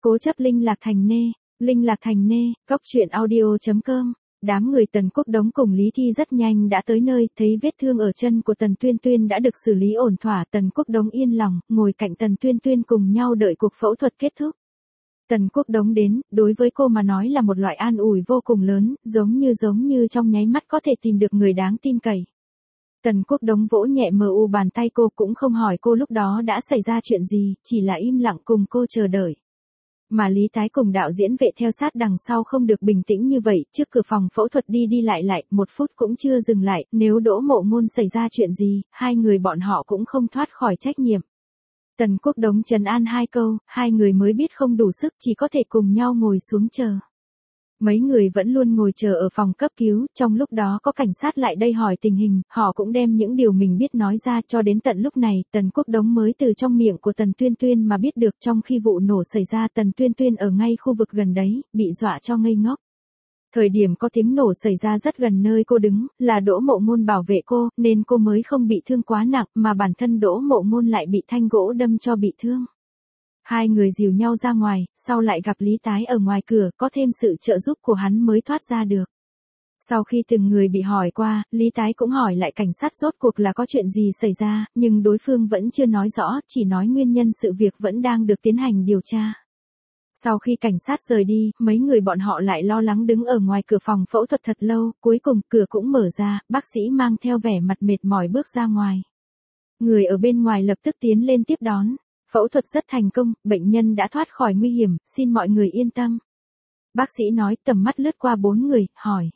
Cố chấp linh lạc thành nê, góc truyện audio.com. Đám người Tần Quốc Đống cùng Lý Thi rất nhanh đã tới nơi, thấy vết thương ở chân của Tần Tuyên Tuyên đã được xử lý ổn thỏa. Tần Quốc Đống yên lòng, ngồi cạnh Tần Tuyên Tuyên cùng nhau đợi cuộc phẫu thuật kết thúc. Tần Quốc Đống đến, đối với cô mà nói là một loại an ủi vô cùng lớn, giống như trong nháy mắt có thể tìm được người đáng tin cậy. Tần Quốc Đống vỗ nhẹ mờ u bàn tay cô, cũng không hỏi cô lúc đó đã xảy ra chuyện gì, chỉ là im lặng cùng cô chờ đợi. Mà Lý Tái cùng đạo diễn Vệ theo sát đằng sau không được bình tĩnh như vậy, trước cửa phòng phẫu thuật đi lại, một phút cũng chưa dừng lại, nếu Đỗ Mộ Ngôn xảy ra chuyện gì, hai người bọn họ cũng không thoát khỏi trách nhiệm. Tần Quốc Đống trấn an hai câu, hai người mới biết không đủ sức, chỉ có thể cùng nhau ngồi xuống chờ. Mấy người vẫn luôn ngồi chờ ở phòng cấp cứu, trong lúc đó có cảnh sát lại đây hỏi tình hình, họ cũng đem những điều mình biết nói ra, cho đến tận lúc này, Tần Quốc Đống mới từ trong miệng của Tần Tuyên Tuyên mà biết được. Trong khi vụ nổ xảy ra, Tần Tuyên Tuyên ở ngay khu vực gần đấy, bị dọa cho ngây ngốc. Thời điểm có tiếng nổ xảy ra rất gần nơi cô đứng, là Đỗ Mộ Ngôn bảo vệ cô, nên cô mới không bị thương quá nặng, mà bản thân Đỗ Mộ Ngôn lại bị thanh gỗ đâm cho bị thương. Hai người dìu nhau ra ngoài, sau lại gặp Lý Tái ở ngoài cửa, có thêm sự trợ giúp của hắn mới thoát ra được. Sau khi từng người bị hỏi qua, Lý Tái cũng hỏi lại cảnh sát rốt cuộc là có chuyện gì xảy ra, nhưng đối phương vẫn chưa nói rõ, chỉ nói nguyên nhân sự việc vẫn đang được tiến hành điều tra. Sau khi cảnh sát rời đi, mấy người bọn họ lại lo lắng đứng ở ngoài cửa phòng phẫu thuật thật lâu, cuối cùng cửa cũng mở ra, bác sĩ mang theo vẻ mặt mệt mỏi bước ra ngoài. Người ở bên ngoài lập tức tiến lên tiếp đón. Phẫu thuật rất thành công, bệnh nhân đã thoát khỏi nguy hiểm, xin mọi người yên tâm. Bác sĩ nói, tầm mắt lướt qua bốn người, hỏi.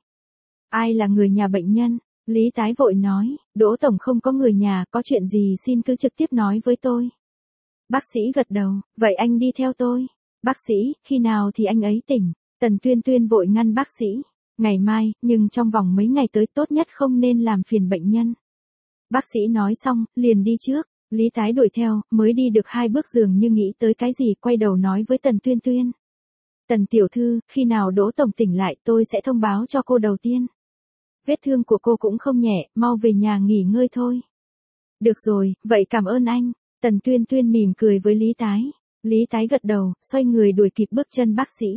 Ai là người nhà bệnh nhân? Lý Tái vội nói, Đỗ Tổng không có người nhà, có chuyện gì xin cứ trực tiếp nói với tôi. Bác sĩ gật đầu, vậy anh đi theo tôi. Bác sĩ, khi nào thì anh ấy tỉnh? Tần Tuyên Tuyên vội ngăn bác sĩ. Ngày mai, nhưng trong vòng mấy ngày tới tốt nhất không nên làm phiền bệnh nhân. Bác sĩ nói xong, liền đi trước. Lý Tái đuổi theo, mới đi được 2 bước dường như nghĩ tới cái gì, quay đầu nói với Tần Tuyên Tuyên. Tần tiểu thư, khi nào Đỗ Tổng tỉnh lại tôi sẽ thông báo cho cô đầu tiên. Vết thương của cô cũng không nhẹ, mau về nhà nghỉ ngơi thôi. Được rồi, vậy cảm ơn anh. Tần Tuyên Tuyên mỉm cười với Lý Tái. Lý Tái gật đầu, xoay người đuổi kịp bước chân bác sĩ.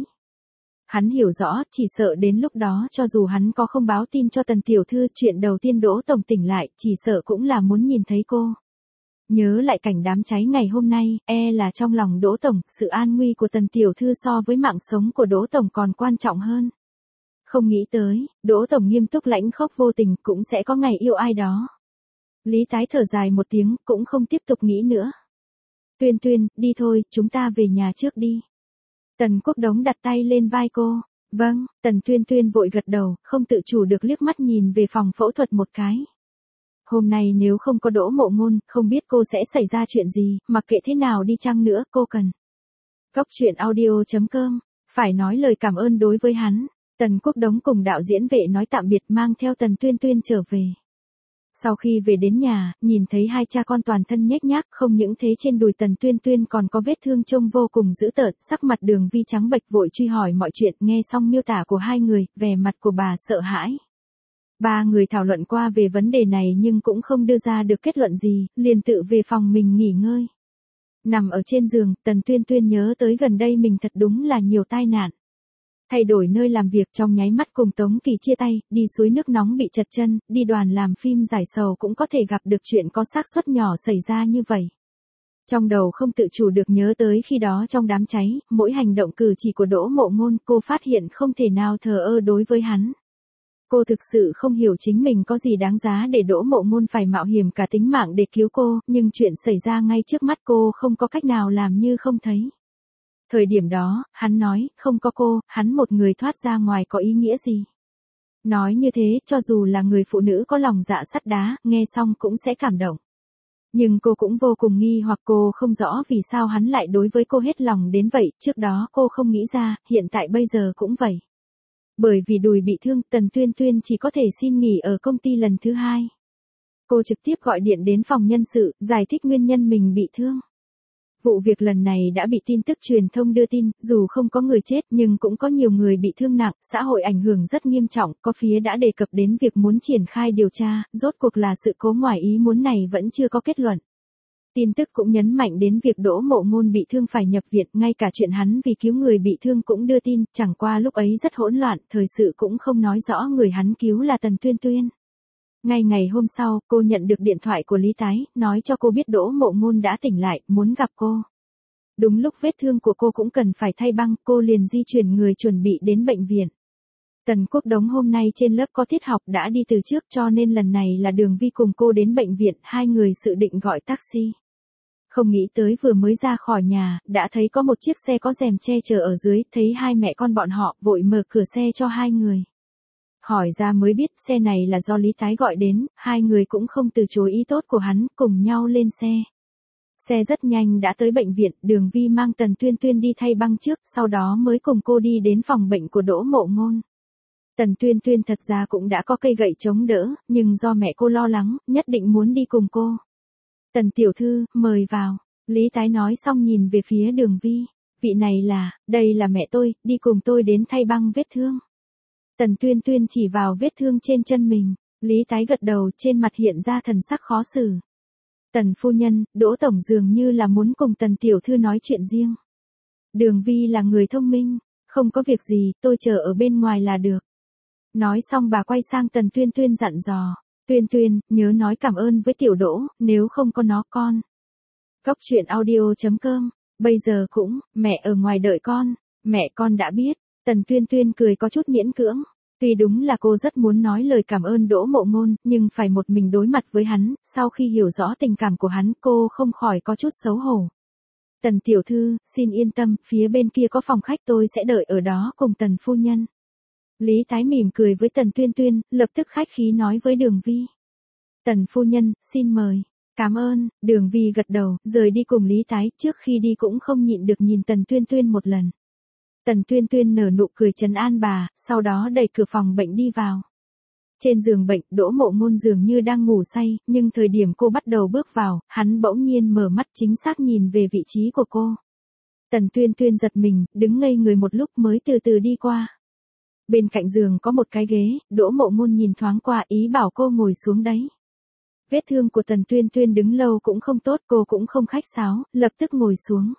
Hắn hiểu rõ, chỉ sợ đến lúc đó cho dù hắn có không báo tin cho Tần tiểu thư, chuyện đầu tiên Đỗ Tổng tỉnh lại, chỉ sợ cũng là muốn nhìn thấy cô. Nhớ lại cảnh đám cháy ngày hôm nay, là trong lòng Đỗ Tổng, sự an nguy của Tần tiểu thư so với mạng sống của Đỗ Tổng còn quan trọng hơn. Không nghĩ tới, Đỗ Tổng nghiêm túc lãnh khốc vô tình, cũng sẽ có ngày yêu ai đó. Lý Tái thở dài một tiếng, cũng không tiếp tục nghĩ nữa. Tuyên Tuyên, đi thôi, chúng ta về nhà trước đi. Tần Quốc Đống đặt tay lên vai cô. Vâng, Tần Tuyên Tuyên vội gật đầu, không tự chủ được liếc mắt nhìn về phòng phẫu thuật một cái. Hôm nay nếu không có Đỗ Mộ Ngôn, không biết cô sẽ xảy ra chuyện gì, mặc kệ thế nào đi chăng nữa, cô cần. Góc truyện audio.com, phải nói lời cảm ơn đối với hắn. Tần Quốc Đống cùng đạo diễn Vệ nói tạm biệt, mang theo Tần Tuyên Tuyên trở về. Sau khi về đến nhà, nhìn thấy hai cha con toàn thân nhếch nhác, không những thế trên đùi Tần Tuyên Tuyên còn có vết thương trông vô cùng dữ tợn, sắc mặt Đường Vi trắng bệch, vội truy hỏi mọi chuyện. Nghe xong miêu tả của hai người, vẻ mặt của bà sợ hãi. Ba người thảo luận qua về vấn đề này nhưng cũng không đưa ra được kết luận gì, liền tự về phòng mình nghỉ ngơi. Nằm ở trên giường, Tần Tuyên Tuyên nhớ tới gần đây mình thật đúng là nhiều tai nạn. Thay đổi nơi làm việc trong nháy mắt cùng Tống Kỳ chia tay, đi suối nước nóng bị trật chân, đi đoàn làm phim giải sầu cũng có thể gặp được chuyện có xác suất nhỏ xảy ra như vậy. Trong đầu không tự chủ được nhớ tới khi đó trong đám cháy, mỗi hành động cử chỉ của Đỗ Mộ Ngôn, cô phát hiện không thể nào thờ ơ đối với hắn. Cô thực sự không hiểu chính mình có gì đáng giá để Đỗ Mộ Ngôn phải mạo hiểm cả tính mạng để cứu cô, nhưng chuyện xảy ra ngay trước mắt cô không có cách nào làm như không thấy. Thời điểm đó, hắn nói, không có cô, hắn một người thoát ra ngoài có ý nghĩa gì? Nói như thế, cho dù là người phụ nữ có lòng dạ sắt đá, nghe xong cũng sẽ cảm động. Nhưng cô cũng vô cùng nghi hoặc, cô không rõ vì sao hắn lại đối với cô hết lòng đến vậy, trước đó cô không nghĩ ra, hiện tại bây giờ cũng vậy. Bởi vì đùi bị thương, Tần Tuyên Tuyên chỉ có thể xin nghỉ ở công ty lần thứ 2. Cô trực tiếp gọi điện đến phòng nhân sự, giải thích nguyên nhân mình bị thương. Vụ việc lần này đã bị tin tức truyền thông đưa tin, dù không có người chết nhưng cũng có nhiều người bị thương nặng, xã hội ảnh hưởng rất nghiêm trọng, có phía đã đề cập đến việc muốn triển khai điều tra, rốt cuộc là sự cố ngoài ý muốn này vẫn chưa có kết luận. Tin tức cũng nhấn mạnh đến việc Đỗ Mộ Ngôn bị thương phải nhập viện, ngay cả chuyện hắn vì cứu người bị thương cũng đưa tin, chẳng qua lúc ấy rất hỗn loạn, thời sự cũng không nói rõ người hắn cứu là Tần Tuyên Tuyên. Ngay ngày hôm sau, cô nhận được điện thoại của Lý Tái, nói cho cô biết Đỗ Mộ Ngôn đã tỉnh lại, muốn gặp cô. Đúng lúc vết thương của cô cũng cần phải thay băng, cô liền di chuyển người chuẩn bị đến bệnh viện. Tần Quốc Đống hôm nay trên lớp có tiết học đã đi từ trước cho nên lần này là Đường Vi cùng cô đến bệnh viện, hai người dự định gọi taxi. Không nghĩ tới vừa mới ra khỏi nhà, đã thấy có một chiếc xe có rèm che chở ở dưới, thấy hai mẹ con bọn họ, vội mở cửa xe cho hai người. Hỏi ra mới biết xe này là do Lý Tái gọi đến, hai người cũng không từ chối ý tốt của hắn, cùng nhau lên xe. Xe rất nhanh đã tới bệnh viện, Đường Vi mang Tần Tuyên Tuyên đi thay băng trước, sau đó mới cùng cô đi đến phòng bệnh của Đỗ Mộ Ngôn. Tần Tuyên Tuyên thật ra cũng đã có cây gậy chống đỡ, nhưng do mẹ cô lo lắng, nhất định muốn đi cùng cô. Tần tiểu thư, mời vào. Lý Tái nói xong nhìn về phía Đường Vi. Vị này đây là mẹ tôi, đi cùng tôi đến thay băng vết thương. Tần Tuyên Tuyên chỉ vào vết thương trên chân mình. Lý Tái gật đầu, trên mặt hiện ra thần sắc khó xử. Tần phu nhân, Đỗ tổng dường như là muốn cùng Tần tiểu thư nói chuyện riêng. Đường Vi là người thông minh, không có việc gì, tôi chờ ở bên ngoài là được. Nói xong bà quay sang Tần Tuyên Tuyên dặn dò. Tuyên Tuyên, nhớ nói cảm ơn với tiểu Đỗ, nếu không có nó con. Góc truyện audio.com, bây giờ cũng, mẹ ở ngoài đợi con, mẹ con đã biết. Tần Tuyên Tuyên cười có chút miễn cưỡng. Tuy đúng là cô rất muốn nói lời cảm ơn Đỗ Mộ Ngôn, nhưng phải một mình đối mặt với hắn, sau khi hiểu rõ tình cảm của hắn cô không khỏi có chút xấu hổ. Tần tiểu thư, xin yên tâm, phía bên kia có phòng khách tôi sẽ đợi ở đó cùng Tần phu nhân. Lý Tái mỉm cười với Tần Tuyên Tuyên, lập tức khách khí nói với Đường Vi. Tần phu nhân, xin mời. Cảm ơn, Đường Vi gật đầu, rời đi cùng Lý Tái, trước khi đi cũng không nhịn được nhìn Tần Tuyên Tuyên một lần. Tần Tuyên Tuyên nở nụ cười trấn an bà, sau đó đẩy cửa phòng bệnh đi vào. Trên giường bệnh, Đỗ Mộ Ngôn dường như đang ngủ say, nhưng thời điểm cô bắt đầu bước vào, hắn bỗng nhiên mở mắt chính xác nhìn về vị trí của cô. Tần Tuyên Tuyên giật mình, đứng ngây người một lúc mới từ từ đi qua. Bên cạnh giường có một cái ghế, Đỗ Mộ Ngôn nhìn thoáng qua ý bảo cô ngồi xuống đấy. Vết thương của Tần Tuyên Tuyên đứng lâu cũng không tốt, cô cũng không khách sáo, lập tức ngồi xuống.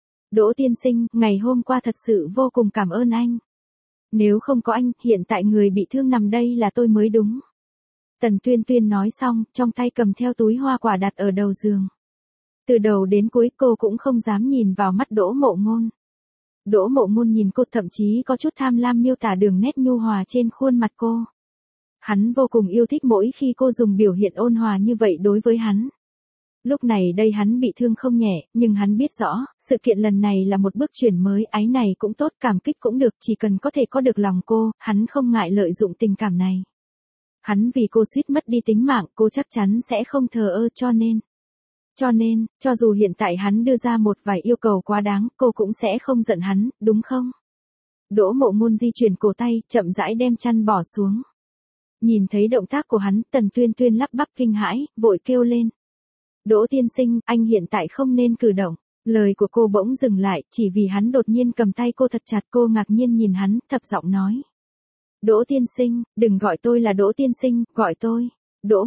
Đỗ tiên sinh, ngày hôm qua thật sự vô cùng cảm ơn anh. Nếu không có anh, hiện tại người bị thương nằm đây là tôi mới đúng. Tần Tuyên Tuyên nói xong, trong tay cầm theo túi hoa quả đặt ở đầu giường. Từ đầu đến cuối cô cũng không dám nhìn vào mắt Đỗ Mộ Ngôn. Đỗ Mộ Ngôn nhìn cô thậm chí có chút tham lam miêu tả đường nét nhu hòa trên khuôn mặt cô. Hắn vô cùng yêu thích mỗi khi cô dùng biểu hiện ôn hòa như vậy đối với hắn. Lúc này đây hắn bị thương không nhẹ, nhưng hắn biết rõ, sự kiện lần này là một bước chuyển mới, ái này cũng tốt, cảm kích cũng được, chỉ cần có thể có được lòng cô, hắn không ngại lợi dụng tình cảm này. Hắn vì cô suýt mất đi tính mạng, cô chắc chắn sẽ không thờ ơ cho nên, cho dù hiện tại hắn đưa ra một vài yêu cầu quá đáng, cô cũng sẽ không giận hắn, đúng không? Đỗ Mộ Ngôn di chuyển cổ tay, chậm rãi đem chăn bỏ xuống. Nhìn thấy động tác của hắn, Tần Tuyên Tuyên lắp bắp kinh hãi, vội kêu lên. Đỗ tiên sinh, anh hiện tại không nên cử động. Lời của cô bỗng dừng lại, chỉ vì hắn đột nhiên cầm tay cô thật chặt, cô ngạc nhiên nhìn hắn, thấp giọng nói. Đỗ tiên sinh, đừng gọi tôi là Đỗ tiên sinh, gọi tôi. Đỗ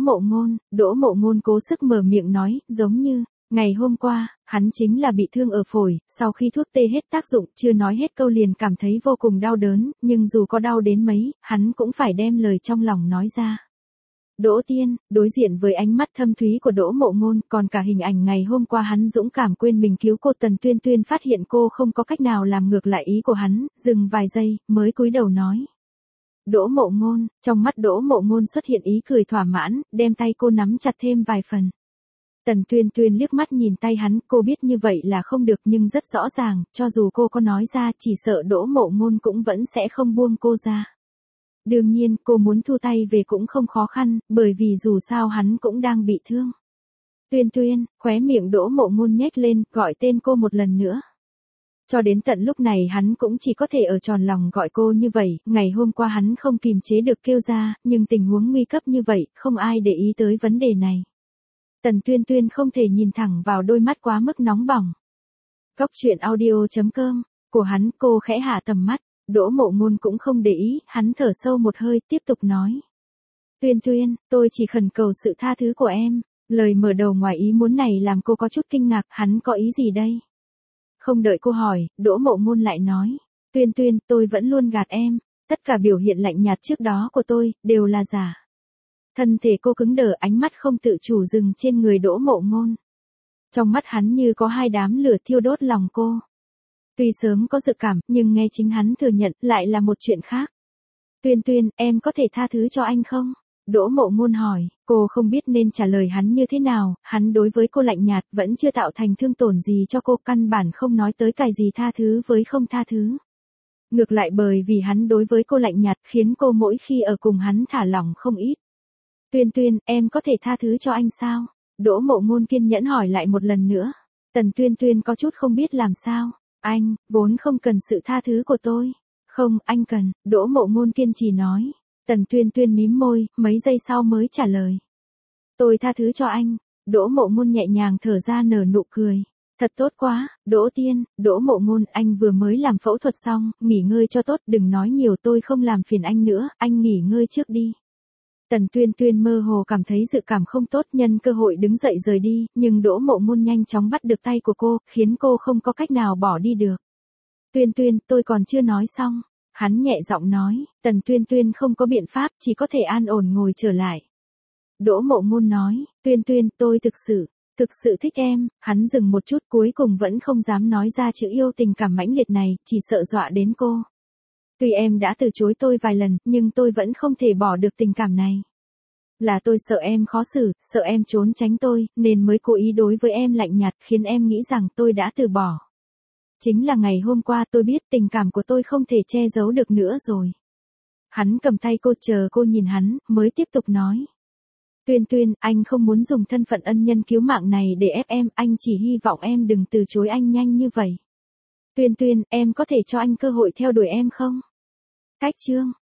Mộ Ngôn cố sức mở miệng nói, giống như, ngày hôm qua, hắn chính là bị thương ở phổi, sau khi thuốc tê hết tác dụng, chưa nói hết câu liền cảm thấy vô cùng đau đớn, nhưng dù có đau đến mấy, hắn cũng phải đem lời trong lòng nói ra. Đỗ tiên, đối diện với ánh mắt thâm thúy của Đỗ Mộ Ngôn, còn cả hình ảnh ngày hôm qua hắn dũng cảm quên mình cứu cô, Tần Tuyên Tuyên phát hiện cô không có cách nào làm ngược lại ý của hắn, dừng vài giây, mới cúi đầu nói. Đỗ Mộ Ngôn, trong mắt Đỗ Mộ Ngôn xuất hiện ý cười thỏa mãn, đem tay cô nắm chặt thêm vài phần. Tần Tuyên Tuyên liếc mắt nhìn tay hắn, cô biết như vậy là không được nhưng rất rõ ràng, cho dù cô có nói ra chỉ sợ Đỗ Mộ Ngôn cũng vẫn sẽ không buông cô ra. Đương nhiên, cô muốn thu tay về cũng không khó khăn, bởi vì dù sao hắn cũng đang bị thương. Tuyên Tuyên, khóe miệng Đỗ Mộ Ngôn nhếch lên, gọi tên cô một lần nữa. Cho đến tận lúc này hắn cũng chỉ có thể ở tròn lòng gọi cô như vậy, ngày hôm qua hắn không kìm chế được kêu ra, nhưng tình huống nguy cấp như vậy, không ai để ý tới vấn đề này. Tần Tuyên Tuyên không thể nhìn thẳng vào đôi mắt quá mức nóng bỏng. Góc truyện audio.com, của hắn, cô khẽ hạ tầm mắt, Đỗ Mộ Ngôn cũng không để ý, hắn thở sâu một hơi, tiếp tục nói. Tuyên Tuyên, tôi chỉ khẩn cầu sự tha thứ của em, Lời mở đầu ngoài ý muốn này làm cô có chút kinh ngạc, hắn có ý gì đây? Không đợi cô hỏi, Đỗ Mộ Ngôn lại nói, Tuyên Tuyên, tôi vẫn luôn gạt em, tất cả biểu hiện lạnh nhạt trước đó của tôi, đều là giả. Thân thể cô cứng đờ, ánh mắt không tự chủ dừng trên người Đỗ Mộ Ngôn. Trong mắt hắn như có hai đám lửa thiêu đốt lòng cô. Tuy sớm có dự cảm, nhưng nghe chính hắn thừa nhận lại là một chuyện khác. Tuyên Tuyên, em có thể tha thứ cho anh không? Đỗ Mộ Ngôn hỏi, cô không biết nên trả lời hắn như thế nào, hắn đối với cô lạnh nhạt, vẫn chưa tạo thành thương tổn gì cho cô, căn bản không nói tới cái gì tha thứ với không tha thứ. Ngược lại bởi vì hắn đối với cô lạnh nhạt khiến cô mỗi khi ở cùng hắn thả lỏng không ít. Tuyên Tuyên, em có thể tha thứ cho anh sao? Đỗ Mộ Ngôn kiên nhẫn hỏi lại một lần nữa. Tần Tuyên Tuyên có chút không biết làm sao. Anh, vốn không cần sự tha thứ của tôi. Không, anh cần, Đỗ Mộ Ngôn kiên trì nói. Tần Tuyên Tuyên mím môi, mấy giây sau mới trả lời. Tôi tha thứ cho anh. Đỗ Mộ Ngôn nhẹ nhàng thở ra nở nụ cười. Thật tốt quá, Đỗ Tiên, Đỗ Mộ Ngôn, anh vừa mới làm phẫu thuật xong, nghỉ ngơi cho tốt, đừng nói nhiều, tôi không làm phiền anh nữa, anh nghỉ ngơi trước đi. Tần Tuyên Tuyên mơ hồ cảm thấy dự cảm không tốt, nhân cơ hội đứng dậy rời đi, nhưng Đỗ Mộ Ngôn nhanh chóng bắt được tay của cô, khiến cô không có cách nào bỏ đi được. Tuyên Tuyên, tôi còn chưa nói xong. Hắn nhẹ giọng nói, Tần Tuyên Tuyên không có biện pháp, chỉ có thể an ổn ngồi trở lại. Đỗ Mộ Ngôn nói, Tuyên Tuyên, tôi thực sự thích em. Hắn dừng một chút, cuối cùng vẫn không dám nói ra chữ yêu, tình cảm mãnh liệt này, chỉ sợ dọa đến cô. Tuy em đã từ chối tôi vài lần, nhưng tôi vẫn không thể bỏ được tình cảm này. Là tôi sợ em khó xử, sợ em trốn tránh tôi, nên mới cố ý đối với em lạnh nhạt, khiến em nghĩ rằng tôi đã từ bỏ. Chính là ngày hôm qua tôi biết tình cảm của tôi không thể che giấu được nữa rồi. Hắn cầm tay cô, chờ cô nhìn hắn, mới tiếp tục nói. Tuyên Tuyên, anh không muốn dùng thân phận ân nhân cứu mạng này để ép em, anh chỉ hy vọng em đừng từ chối anh nhanh như vậy. Tuyên Tuyên, em có thể cho anh cơ hội theo đuổi em không? Cách chương